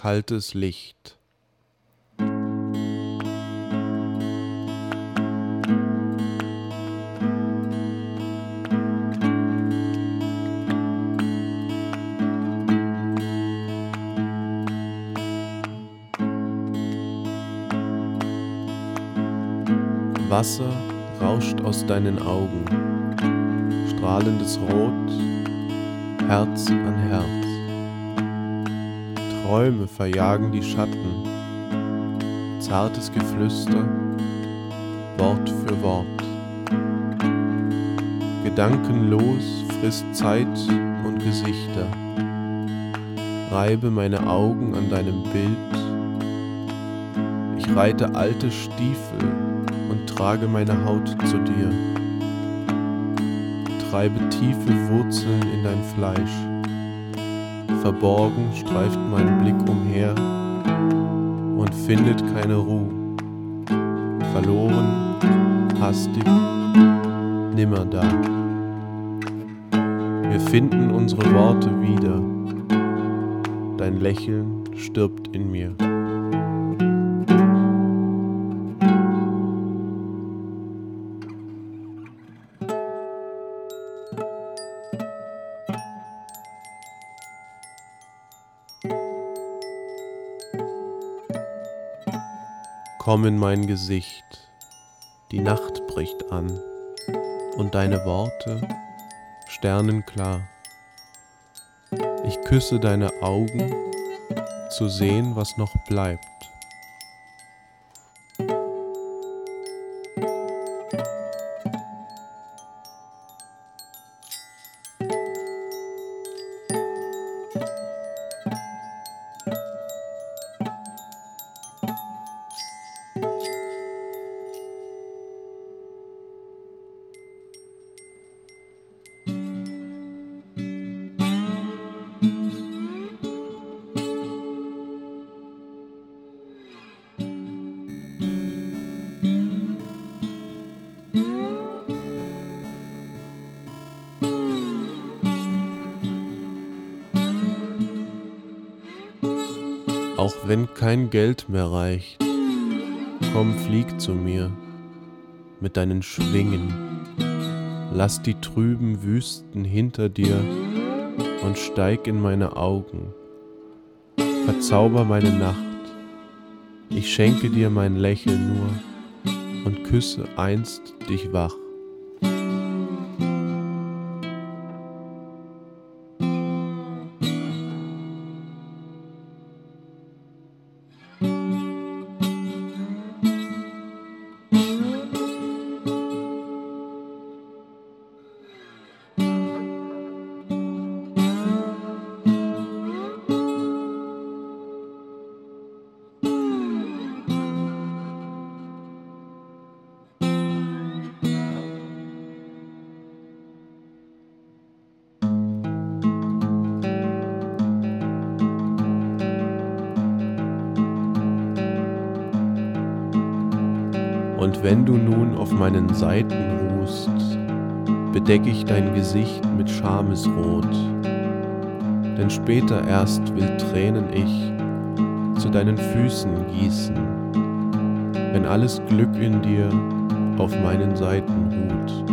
kaltes Licht. Wasser rauscht aus deinen Augen, strahlendes Rot, Herz an Herz. Träume verjagen die Schatten, zartes Geflüster, Wort für Wort. Gedankenlos frisst Zeit und Gesichter. Reibe meine Augen an deinem Bild. Ich reite alte Stiefel und trage meine Haut zu dir. Treibe tiefe Wurzeln in dein Fleisch. Verborgen streift mein Blick umher und findet keine Ruhe. Verloren, hastig, nimmer da. Wir finden unsere Worte wieder. Dein Lächeln stirbt in mir. Komm in mein Gesicht, die Nacht bricht an und deine Worte sternenklar. Ich küsse deine Augen, zu sehen, was noch bleibt. Auch wenn kein Geld mehr reicht, komm, flieg zu mir mit deinen Schwingen. Lass die trüben Wüsten hinter dir und steig in meine Augen. Verzauber meine Nacht. Ich schenke dir mein Lächeln nur und küsse einst dich wach. Und wenn du nun auf meinen Seiten ruhst, bedecke ich dein Gesicht mit Schamesrot, denn später erst will Tränen ich zu deinen Füßen gießen, wenn alles Glück in dir auf meinen Seiten ruht.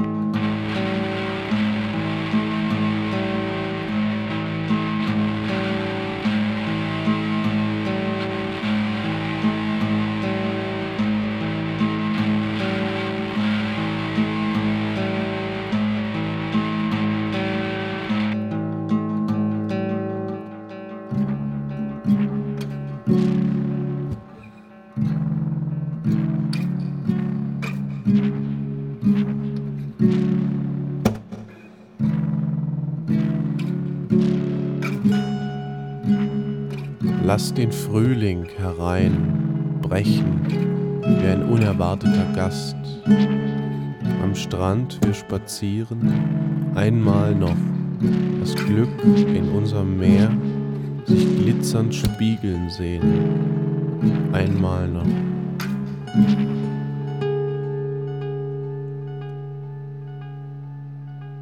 Lass den Frühling hereinbrechen wie ein unerwarteter Gast. Am Strand wir spazieren, einmal noch das Glück in unserem Meer sich glitzernd spiegeln sehen, einmal noch.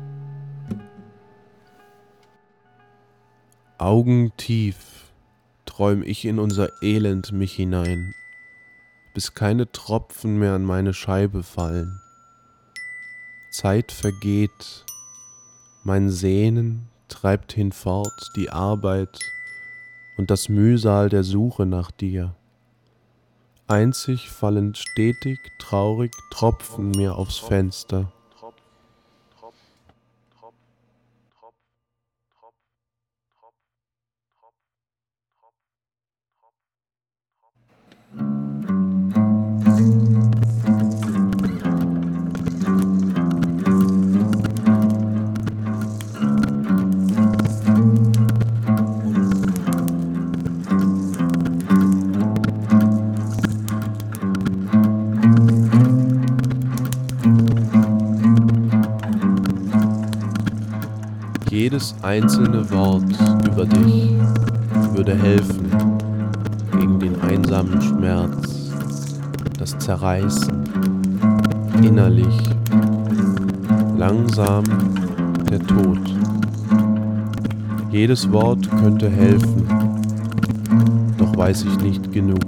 Augen tief räum ich in unser Elend mich hinein, bis keine Tropfen mehr an meine Scheibe fallen. Zeit vergeht, mein Sehnen treibt hinfort die Arbeit und das Mühsal der Suche nach dir. Einzig fallen stetig, traurig Tropfen mir aufs Fenster. Jedes einzelne Wort über dich würde helfen gegen den einsamen Schmerz, das Zerreißen, innerlich, langsam der Tod. Jedes Wort könnte helfen, doch weiß ich nicht genug.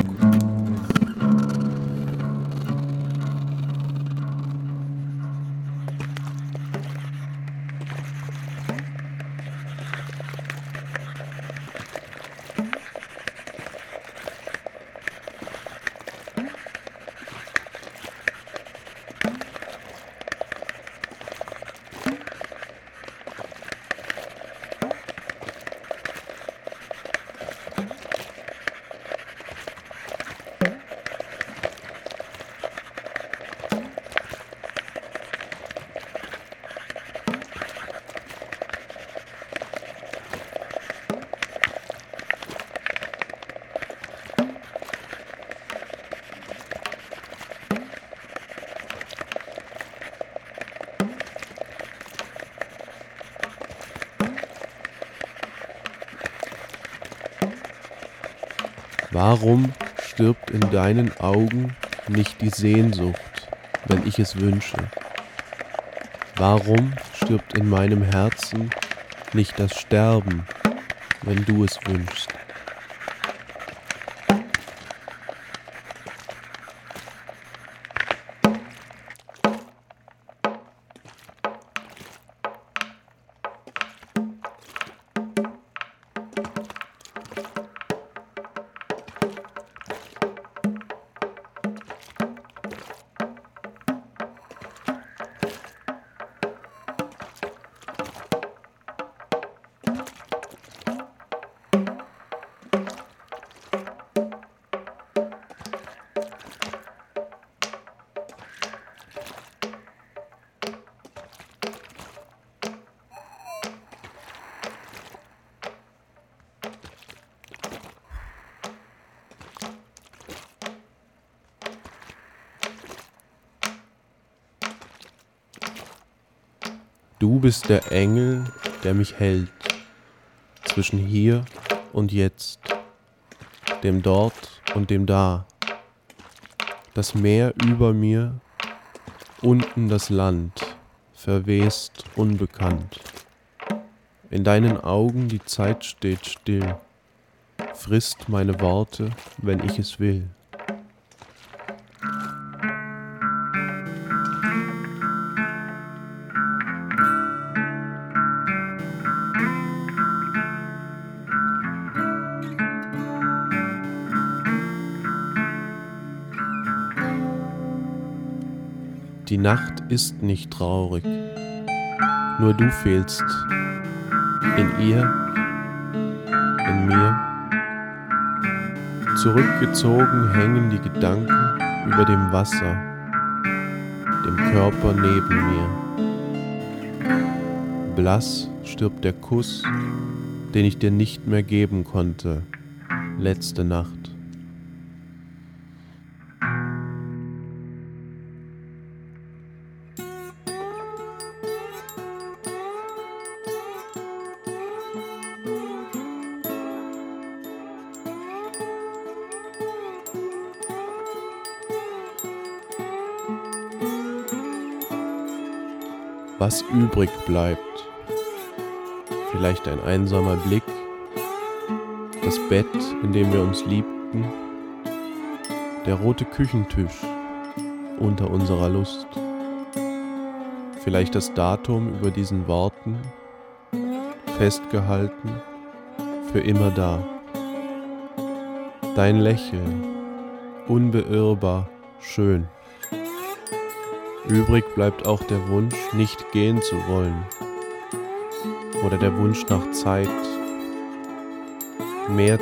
Warum stirbt in deinen Augen nicht die Sehnsucht, wenn ich es wünsche? Warum stirbt in meinem Herzen nicht das Sterben, wenn du es wünschst? Du bist der Engel, der mich hält, zwischen hier und jetzt, dem Dort und dem Da. Das Meer über mir, unten das Land, verwest, unbekannt. In deinen Augen die Zeit steht still, frisst meine Worte, wenn ich es will. Die Nacht ist nicht traurig, nur du fehlst in ihr, in mir. Zurückgezogen hängen die Gedanken über dem Wasser, dem Körper neben mir. Blass stirbt der Kuss, den ich dir nicht mehr geben konnte, letzte Nacht. Was übrig bleibt, vielleicht ein einsamer Blick, das Bett, in dem wir uns liebten, der rote Küchentisch unter unserer Lust, vielleicht das Datum über diesen Worten, festgehalten, für immer da. Dein Lächeln, unbeirrbar schön. Übrig bleibt auch der Wunsch, nicht gehen zu wollen, oder der Wunsch nach Zeit, mehr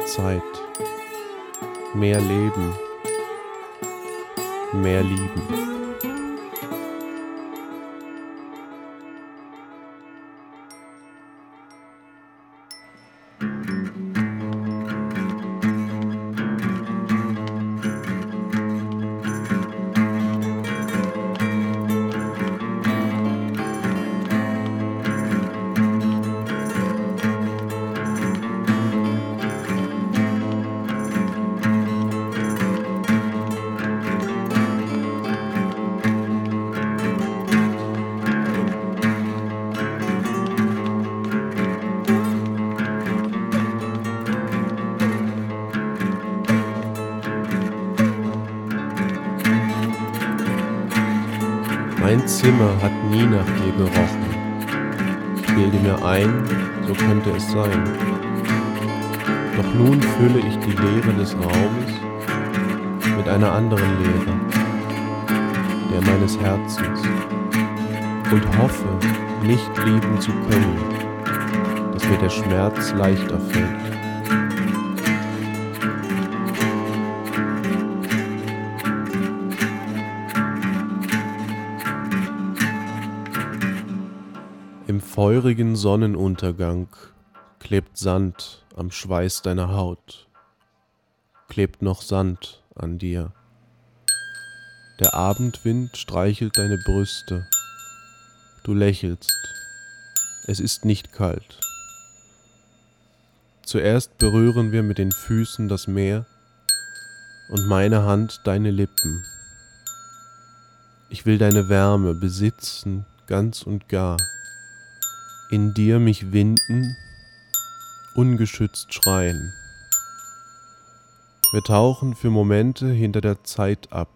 Leben, mehr Lieben. Mein Zimmer hat nie nach dir gerochen. Ich bilde mir ein, so könnte es sein. Doch nun fülle ich die Leere des Raumes mit einer anderen Leere, der meines Herzens, und hoffe, nicht lieben zu können, dass mir der Schmerz leichter fällt. Im feurigen Sonnenuntergang klebt Sand am Schweiß deiner Haut, klebt noch Sand an dir. Der Abendwind streichelt deine Brüste, du lächelst, es ist nicht kalt. Zuerst berühren wir mit den Füßen das Meer und meine Hand deine Lippen. Ich will deine Wärme besitzen, ganz und gar. In dir mich winden, ungeschützt schreien. Wir tauchen für Momente hinter der Zeit ab.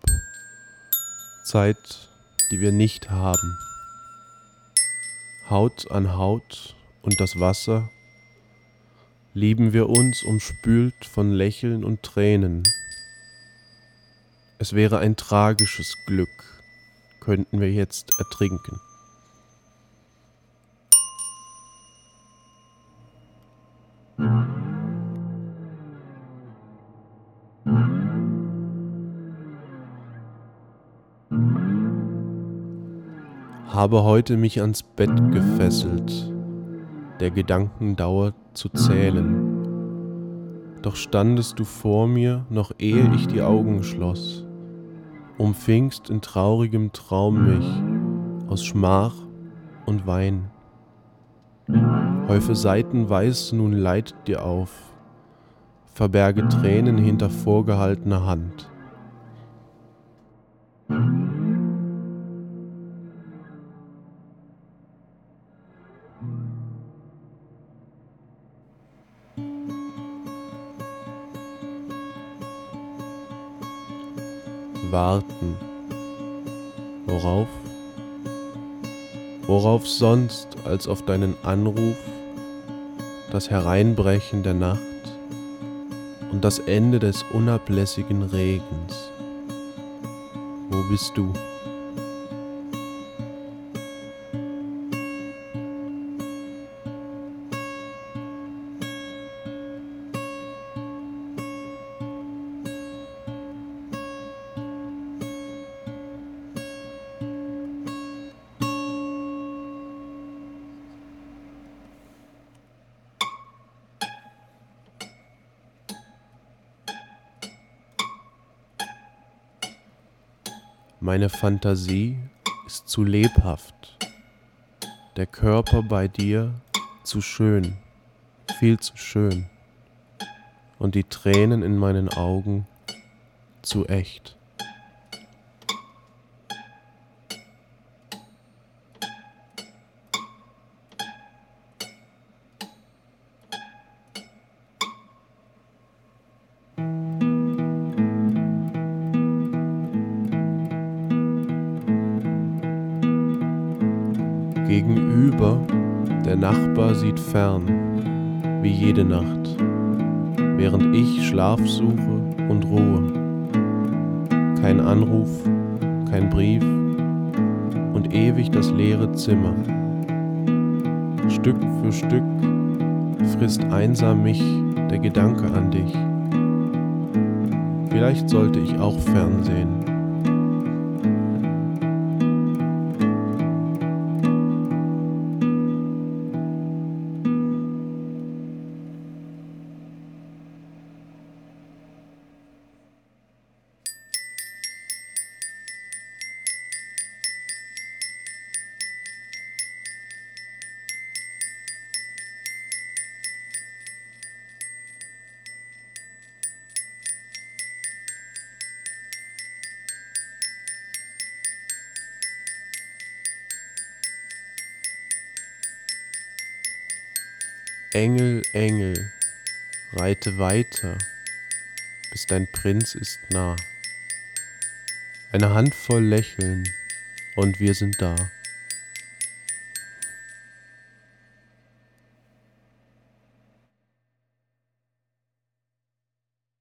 Zeit, die wir nicht haben. Haut an Haut und das Wasser lieben wir uns umspült von Lächeln und Tränen. Es wäre ein tragisches Glück, könnten wir jetzt ertrinken. Habe heute mich ans Bett gefesselt, der Gedanken Dauer zu zählen. Doch standest du vor mir, noch ehe ich die Augen schloss, umfingst in traurigem Traum mich aus Schmach und Wein. Häufe seitenweis nun Leid dir auf, verberge Tränen hinter vorgehaltener Hand. Warten. Worauf? Worauf sonst als auf deinen Anruf, das Hereinbrechen der Nacht und das Ende des unablässigen Regens. Wo bist du? Meine Fantasie ist zu lebhaft, der Körper bei dir zu schön, viel zu schön, und die Tränen in meinen Augen zu echt. Nachbar sieht fern, wie jede Nacht, während ich Schlaf suche und Ruhe. Kein Anruf, kein Brief und ewig das leere Zimmer. Stück für Stück frisst einsam mich der Gedanke an dich. Vielleicht sollte ich auch fernsehen. Engel, Engel, reite weiter, bis dein Prinz ist nah. Eine Handvoll Lächeln und wir sind da.